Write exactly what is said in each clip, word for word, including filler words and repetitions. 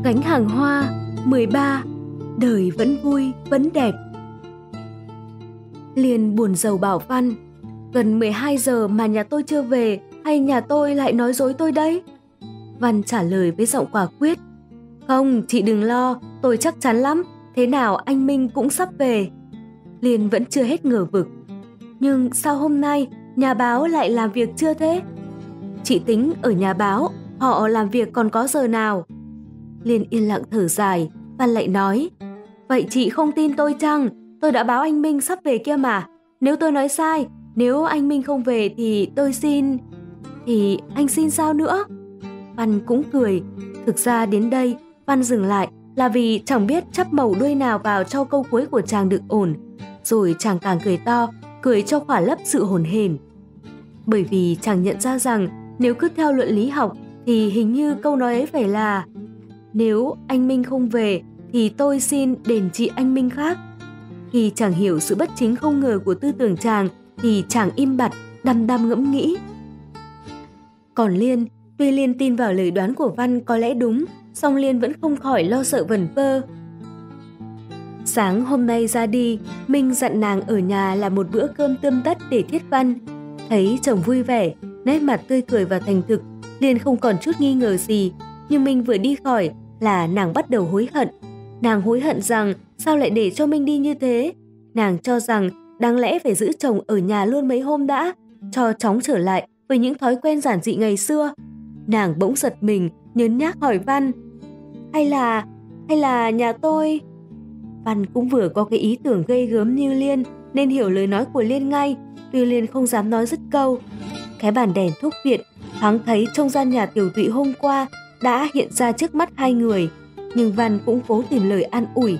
gánh hàng hoa. Mười ba. Đời vẫn vui, vẫn đẹp. Liên buồn rầu bảo Văn, gần mười hai giờ mà nhà tôi chưa về, hay nhà tôi lại nói dối tôi đấy? Văn trả lời với giọng quả quyết, không, chị đừng lo, tôi chắc chắn lắm, thế nào anh Minh cũng sắp về. Liên vẫn chưa hết ngờ vực, nhưng sao hôm nay nhà báo lại làm việc chưa thế? Chị tính ở nhà báo, họ làm việc còn có giờ nào? Liên yên lặng thở dài, Văn lại nói, vậy chị không tin tôi chăng? Tôi đã báo anh Minh sắp về kia mà. Nếu tôi nói sai, nếu anh Minh không về thì tôi xin... Thì anh xin sao nữa? Văn cũng cười. Thực ra đến đây, Văn dừng lại là vì chẳng biết chắp mẩu đuôi nào vào cho câu cuối của chàng được ổn. Rồi chàng càng cười to, cười cho khỏa lấp sự hồn hển. Bởi vì chàng nhận ra rằng nếu cứ theo luận lý học thì hình như câu nói ấy phải là nếu anh Minh không về thì tôi xin đền trị anh Minh khác. Khi chàng hiểu sự bất chính không ngờ của tư tưởng chàng thì chàng im bặt, đăm đăm ngẫm nghĩ. Còn Liên, tuy Liên tin vào lời đoán của Văn có lẽ đúng, song Liên vẫn không khỏi lo sợ vẩn vơ. Sáng hôm nay ra đi, Minh dặn nàng ở nhà làm một bữa cơm tươm tất để thiết Văn. Thấy chồng vui vẻ, nét mặt tươi cười và thành thực, Liên không còn chút nghi ngờ gì. Nhưng Minh vừa đi khỏi là nàng bắt đầu hối hận. Nàng hối hận rằng sao lại để cho Minh đi như thế. Nàng cho rằng đáng lẽ phải giữ chồng ở nhà luôn mấy hôm đã, cho chóng trở lại với những thói quen giản dị ngày xưa. Nàng bỗng giật mình, nhớn nhác hỏi Văn, Hay là, hay là nhà tôi... Văn cũng vừa có cái ý tưởng gây gớm như Liên nên hiểu lời nói của Liên ngay, tuy Liên không dám nói dứt câu. Cái bàn đèn thuốc viện thoáng thấy trong gian nhà tiểu tụy hôm qua đã hiện ra trước mắt hai người, nhưng Văn cũng cố tìm lời an ủi.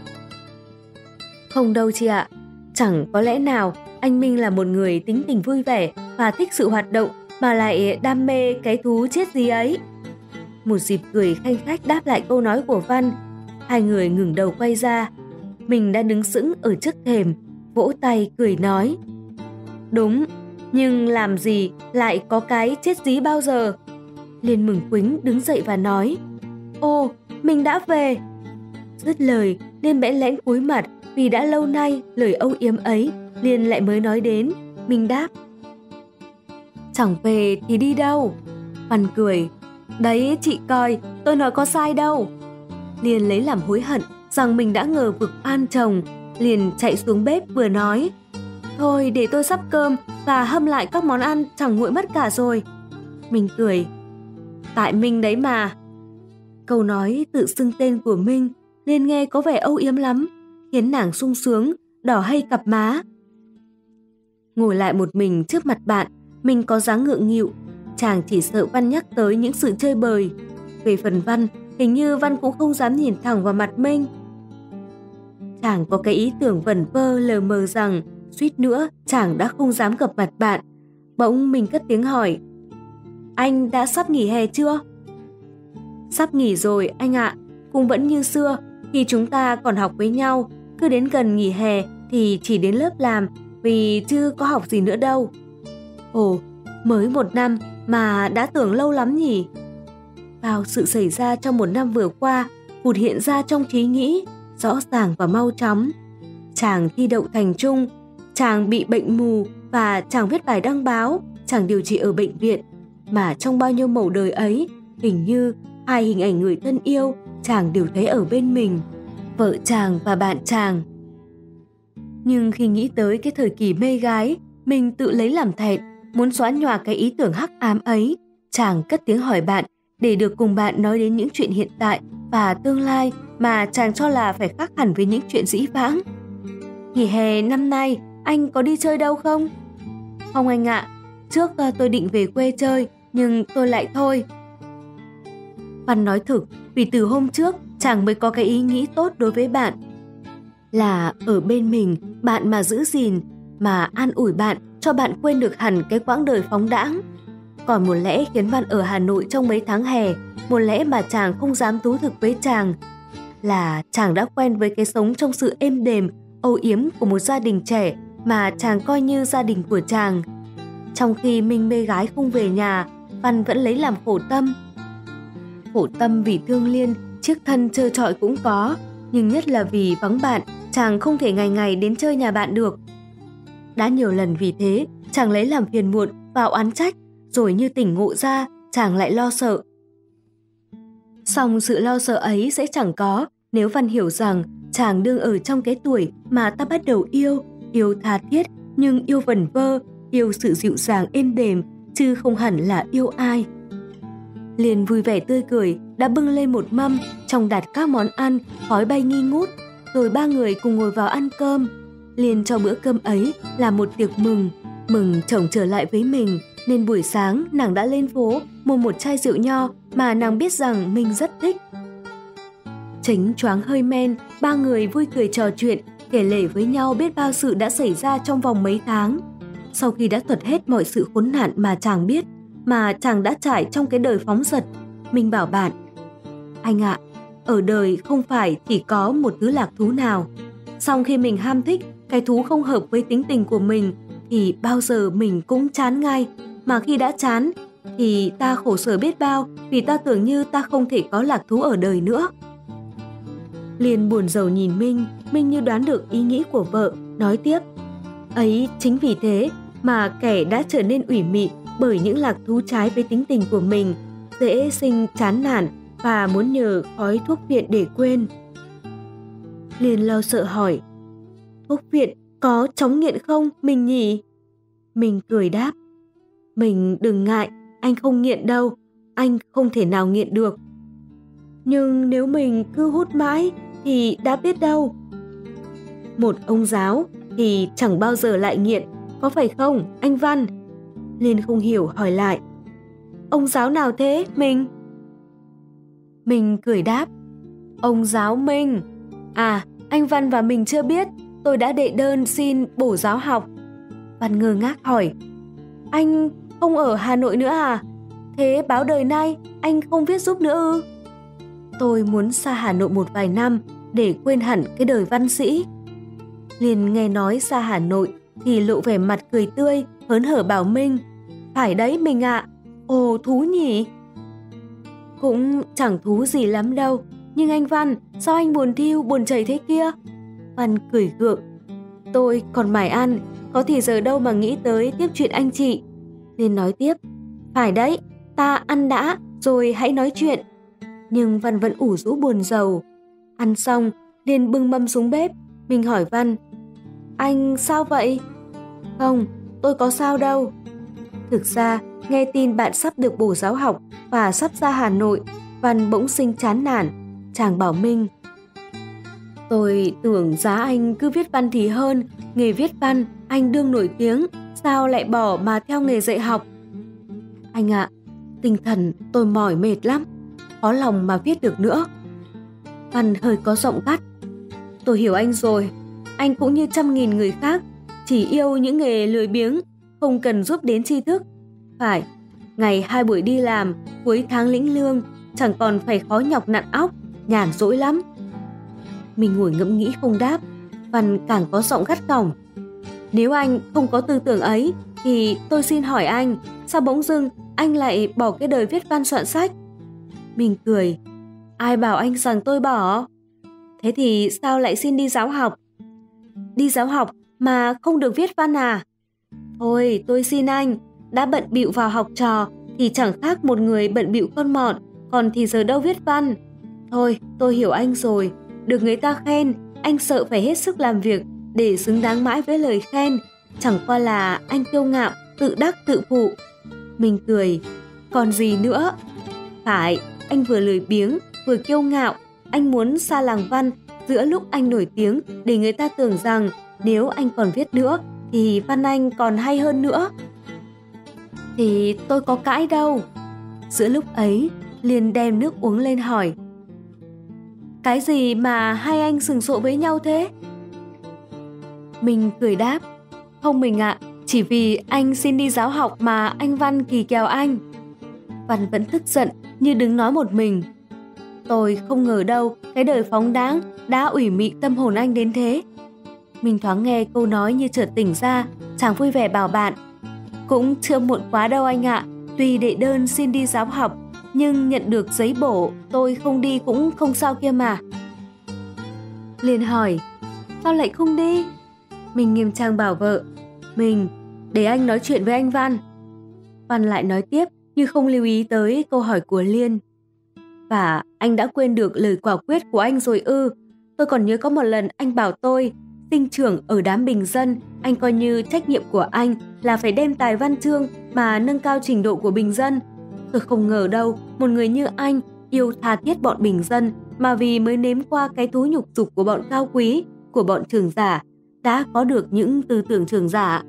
Không đâu chị ạ, chẳng có lẽ nào anh Minh là một người tính tình vui vẻ và thích sự hoạt động mà lại đam mê cái thú chết gì ấy. Một dịp cười khanh khách đáp lại câu nói của Văn. Hai người ngừng đầu quay ra. Mình đã đứng sững ở trước thềm, vỗ tay cười nói, đúng, nhưng làm gì lại có cái chết dí bao giờ? Liên mừng quính đứng dậy và nói, ô, mình đã về. Dứt lời, Liên bẽn lẽn cúi mặt vì đã lâu nay lời âu yếm ấy Liên lại mới nói đến. Mình đáp, chẳng về thì đi đâu? Văn cười, đấy chị coi, tôi nói có sai đâu. Liên lấy làm hối hận rằng mình đã ngờ vực oan chồng, liền chạy xuống bếp vừa nói, thôi để tôi sắp cơm và hâm lại các món ăn chẳng nguội mất cả rồi. Mình cười, tại Minh đấy mà. Câu nói tự xưng tên của Minh Liên nghe có vẻ âu yếm lắm, khiến nàng sung sướng, đỏ hay cặp má. Ngồi lại một mình trước mặt bạn, mình có dáng ngượng nghịu. Chàng chỉ sợ Văn nhắc tới những sự chơi bời. Về phần Văn, hình như Văn cũng không dám nhìn thẳng vào mặt Minh. Chàng có cái ý tưởng vẩn vơ lờ mờ rằng suýt nữa chàng đã không dám gặp mặt bạn. Bỗng mình cất tiếng hỏi, anh đã sắp nghỉ hè chưa? Sắp nghỉ rồi anh ạ, cũng vẫn như xưa khi chúng ta còn học với nhau. Cứ đến gần nghỉ hè thì chỉ đến lớp làm vì chưa có học gì nữa đâu. Ồ, mới một năm mà đã tưởng lâu lắm nhỉ? Bao sự xảy ra trong một năm vừa qua vụt hiện ra trong trí nghĩ, rõ ràng và mau chóng. Chàng thi đậu thành trung, chàng bị bệnh mù và chàng viết bài đăng báo, chàng điều trị ở bệnh viện. Mà trong bao nhiêu mẩu đời ấy, hình như hai hình ảnh người thân yêu chàng đều thấy ở bên mình, vợ chàng và bạn chàng. Nhưng khi nghĩ tới cái thời kỳ mê gái, mình tự lấy làm thẹn, muốn xóa nhòa cái ý tưởng hắc ám ấy. Chàng cất tiếng hỏi bạn để được cùng bạn nói đến những chuyện hiện tại và tương lai mà chàng cho là phải khác hẳn với những chuyện dĩ vãng. Nghỉ hè năm nay anh có đi chơi đâu không? Không anh ạ, trước tôi định về quê chơi nhưng tôi lại thôi. Văn nói thực vì từ hôm trước chàng mới có cái ý nghĩ tốt đối với bạn, là ở bên mình bạn mà giữ gìn, mà an ủi bạn cho bạn quên được hẳn cái quãng đời phóng đãng. Còn một lẽ khiến Văn ở Hà Nội trong mấy tháng hè, một lẽ mà chàng không dám thú thực với chàng, là chàng đã quen với cái sống trong sự êm đềm, âu yếm của một gia đình trẻ mà chàng coi như gia đình của chàng. Trong khi Minh mê gái không về nhà, Văn vẫn lấy làm khổ tâm. Khổ tâm vì thương Liên, chiếc thân trơ trọi cũng có, nhưng nhất là vì vắng bạn, chàng không thể ngày ngày đến chơi nhà bạn được. Đã nhiều lần vì thế, chàng lấy làm phiền muộn và oán trách, rồi như tỉnh ngộ ra, chàng lại lo sợ. Song sự lo sợ ấy sẽ chẳng có nếu Văn hiểu rằng chàng đương ở trong cái tuổi mà ta bắt đầu yêu, yêu tha thiết nhưng yêu vẩn vơ, yêu sự dịu dàng êm đềm, chứ không hẳn là yêu ai. Liền vui vẻ tươi cười đã bưng lên một mâm, trong đặt các món ăn, khói bay nghi ngút, rồi ba người cùng ngồi vào ăn cơm. Liền cho bữa cơm ấy là một tiệc mừng, mừng chồng trở lại với mình, nên buổi sáng nàng đã lên phố mua một chai rượu nho mà nàng biết rằng mình rất thích. Chính choáng hơi men, ba người vui cười trò chuyện, kể lể với nhau biết bao sự đã xảy ra trong vòng mấy tháng. Sau khi đã thuật hết mọi sự khốn nạn mà chàng biết, mà chàng đã trải trong cái đời phóng dật, mình bảo bạn: anh ạ, ở đời không phải chỉ có một thứ lạc thú nào. Song khi mình ham thích cái thú không hợp với tính tình của mình thì bao giờ mình cũng chán ngay. Mà khi đã chán thì ta khổ sở biết bao, vì ta tưởng như ta không thể có lạc thú ở đời nữa. Liền buồn rầu nhìn Minh, Minh như đoán được ý nghĩ của vợ, nói tiếp: ấy chính vì thế mà kẻ đã trở nên ủy mị bởi những lạc thú trái với tính tình của mình, dễ sinh chán nản và muốn nhờ khói thuốc viện để quên. Liền lo sợ hỏi: thuốc viện có chóng nghiện không mình nhỉ? Mình cười đáp: mình đừng ngại, anh không nghiện đâu, anh không thể nào nghiện được. Nhưng nếu mình cứ hút mãi thì đã biết đâu. Một ông giáo thì chẳng bao giờ lại nghiện, có phải không anh Văn? Liên không hiểu hỏi lại: ông giáo nào thế mình? Mình cười đáp: ông giáo Minh. À, anh Văn và mình chưa biết, tôi đã đệ đơn xin bổ giáo học. Văn ngơ ngác hỏi: anh không ở Hà Nội nữa à? Thế báo đời nay anh không viết giúp nữa ư? Tôi muốn xa Hà Nội một vài năm để quên hẳn cái đời văn sĩ. Liền nghe nói xa Hà Nội thì lộ vẻ mặt cười tươi, hớn hở bảo Minh: phải đấy mình ạ, ồ thú nhỉ. Cũng chẳng thú gì lắm đâu, nhưng anh Văn, sao anh buồn thiu buồn chảy thế kia? Văn cười gượng: tôi còn mải ăn, có thì giờ đâu mà nghĩ tới tiếp chuyện anh chị. Liên nói tiếp: phải đấy, ta ăn đã rồi hãy nói chuyện. Nhưng Văn vẫn ủ rũ buồn rầu. Ăn xong, Liên bưng mâm xuống bếp. Mình hỏi Văn: anh sao vậy? Không, tôi có sao đâu. Thực ra, nghe tin bạn sắp được bổ giáo học và sắp ra Hà Nội, Văn bỗng sinh chán nản. Chàng bảo Minh: tôi tưởng giá anh cứ viết văn thì hơn, nghề viết văn anh đương nổi tiếng, sao lại bỏ mà theo nghề dạy học? Anh ạ, tinh thần tôi mỏi mệt lắm, khó lòng mà viết được nữa. Văn hơi có giọng gắt: tôi hiểu anh rồi, anh cũng như trăm nghìn người khác, chỉ yêu những nghề lười biếng, không cần giúp đến tri thức. Phải, ngày hai buổi đi làm, cuối tháng lĩnh lương, chẳng còn phải khó nhọc nặn óc, nhàn rỗi lắm. Mình ngồi ngẫm nghĩ không đáp. Văn càng có giọng gắt gỏng: nếu anh không có tư tưởng ấy thì tôi xin hỏi anh, sao bỗng dưng anh lại bỏ cái đời viết văn soạn sách? Mình cười: ai bảo anh rằng tôi bỏ? Thế thì sao lại xin đi giáo học? Đi giáo học mà không được viết văn à? Thôi tôi xin anh, đã bận bịu vào học trò thì chẳng khác một người bận bịu con mọn, còn thì giờ đâu viết văn. Thôi tôi hiểu anh rồi, được người ta khen, anh sợ phải hết sức làm việc để xứng đáng mãi với lời khen, chẳng qua là anh kiêu ngạo, tự đắc tự phụ. Mình cười: còn gì nữa? Phải, anh vừa lười biếng, vừa kiêu ngạo, anh muốn xa làng văn giữa lúc anh nổi tiếng để người ta tưởng rằng nếu anh còn viết nữa thì văn anh còn hay hơn nữa. Thì tôi có cãi đâu. Giữa lúc ấy, Liên đem nước uống lên hỏi: cái gì mà hai anh sừng sộ với nhau thế? Mình cười đáp: không mình ạ, chỉ vì anh xin đi giáo học mà anh Văn kỳ kèo anh. Văn vẫn tức giận như đứng nói một mình: tôi không ngờ đâu cái đời phóng đãng đã ủy mị tâm hồn anh đến thế. Mình thoáng nghe câu nói như chợt tỉnh ra, chàng vui vẻ bảo bạn: cũng chưa muộn quá đâu anh ạ, tuy đệ đơn xin đi giáo học, nhưng nhận được giấy bổ tôi không đi cũng không sao kia mà. Liên hỏi, sao lại không đi? Mình nghiêm trang bảo vợ, mình, để anh nói chuyện với anh Văn. Văn lại nói tiếp như không lưu ý tới câu hỏi của Liên. Và anh đã quên được lời quả quyết của anh rồi ư? Tôi còn nhớ có một lần anh bảo tôi, sinh trưởng ở đám bình dân, anh coi như trách nhiệm của anh là phải đem tài văn chương mà nâng cao trình độ của bình dân. Tôi không ngờ đâu, một người như anh yêu tha thiết bọn bình dân mà vì mới nếm qua cái thú nhục dục của bọn cao quý, của bọn trưởng giả, đã có được những tư tưởng trưởng giả.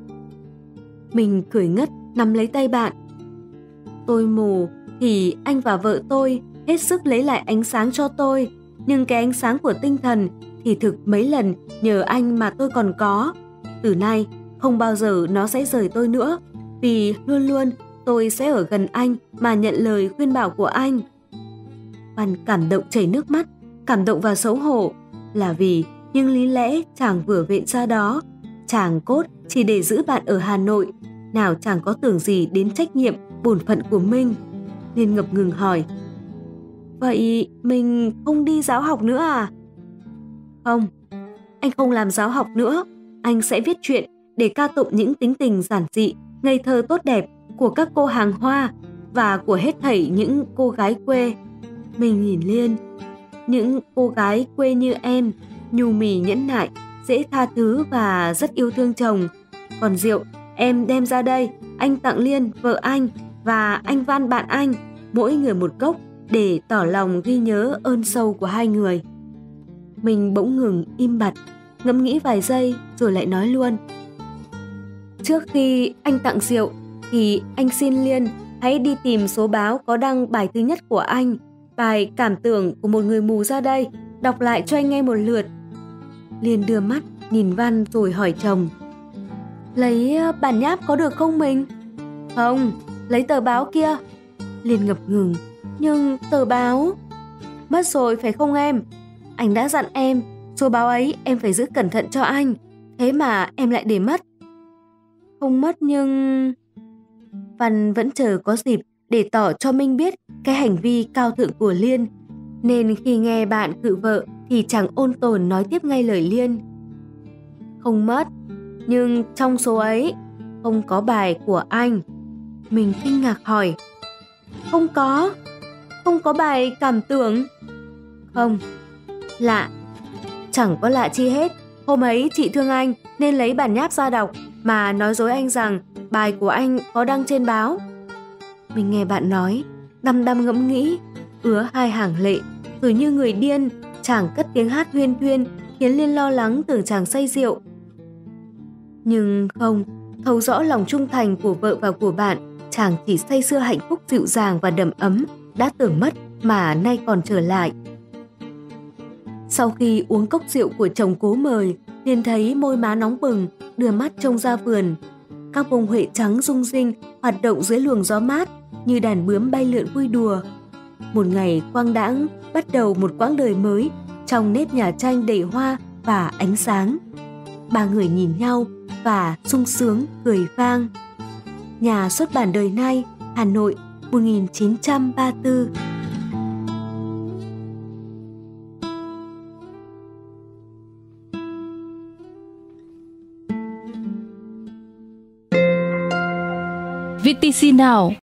Mình cười ngất nắm lấy tay bạn. Tôi mù thì anh và vợ tôi hết sức lấy lại ánh sáng cho tôi, nhưng cái ánh sáng của tinh thần thì thực mấy lần nhờ anh mà tôi còn có. Từ nay không bao giờ nó sẽ rời tôi nữa, vì luôn luôn tôi sẽ ở gần anh mà nhận lời khuyên bảo của anh. Văn cảm động chảy nước mắt, cảm động và xấu hổ, là vì nhưng lý lẽ chàng vừa viện ra đó, chàng cốt chỉ để giữ bạn ở Hà Nội, nào chàng có tưởng gì đến trách nhiệm, bổn phận của mình. Nên ngập ngừng hỏi, vậy mình không đi giáo học nữa à? Không, anh không làm giáo học nữa, anh sẽ viết truyện để ca tụng những tính tình giản dị, ngây thơ tốt đẹp của các cô hàng Hoa và của hết thảy những cô gái quê. Mình nhìn Liên, những cô gái quê như em, nhu mì nhẫn nại, dễ tha thứ và rất yêu thương chồng. Còn rượu, em đem ra đây, anh tặng Liên, vợ anh và anh Văn bạn anh, mỗi người một cốc để tỏ lòng ghi nhớ ơn sâu của hai người. Mình bỗng ngừng im bặt, ngẫm nghĩ vài giây rồi lại nói luôn. Trước khi anh tặng rượu thì anh xin Liên hãy đi tìm số báo có đăng bài thứ nhất của anh, bài Cảm tưởng của một người mù ra đây, đọc lại cho anh nghe một lượt. Liên đưa mắt nhìn Văn rồi hỏi chồng, lấy bản nháp có được không mình? Không, lấy tờ báo kia. Liên ngập ngừng, nhưng tờ báo... Mất rồi phải không em? Anh đã dặn em, số báo ấy em phải giữ cẩn thận cho anh, thế mà em lại để mất. Không mất nhưng... Văn vẫn chờ có dịp để tỏ cho Minh biết cái hành vi cao thượng của Liên, nên khi nghe bạn cự vợ thì chàng ôn tồn nói tiếp ngay lời Liên. Không mất, nhưng trong số ấy không có bài của anh. Mình kinh ngạc hỏi, không có, không có bài Cảm tưởng? Không. Lạ, chẳng có lạ chi hết. Hôm ấy chị thương anh nên lấy bản nháp ra đọc mà nói dối anh rằng bài của anh có đăng trên báo. Mình nghe bạn nói, đăm đăm ngẫm nghĩ, ứa hai hàng lệ, rồi như người điên, chàng cất tiếng hát huyên thuyên khiến Liên lo lắng tưởng chàng say rượu. Nhưng không, thấu rõ lòng trung thành của vợ và của bạn, chàng chỉ say sưa hạnh phúc dịu dàng và đầm ấm, đã tưởng mất mà nay còn trở lại. Sau khi uống cốc rượu của chồng cố mời, Liên thấy môi má nóng bừng, đưa mắt trông ra vườn. Các bông huệ trắng rung rinh hoạt động dưới luồng gió mát như đàn bướm bay lượn vui đùa. Một ngày quang đãng bắt đầu một quãng đời mới trong nếp nhà tranh đầy hoa và ánh sáng. Ba người nhìn nhau và sung sướng cười vang. Nhà xuất bản Đời Nay, Hà Nội, một nghìn chín trăm ba mươi tư. vê tê xê Now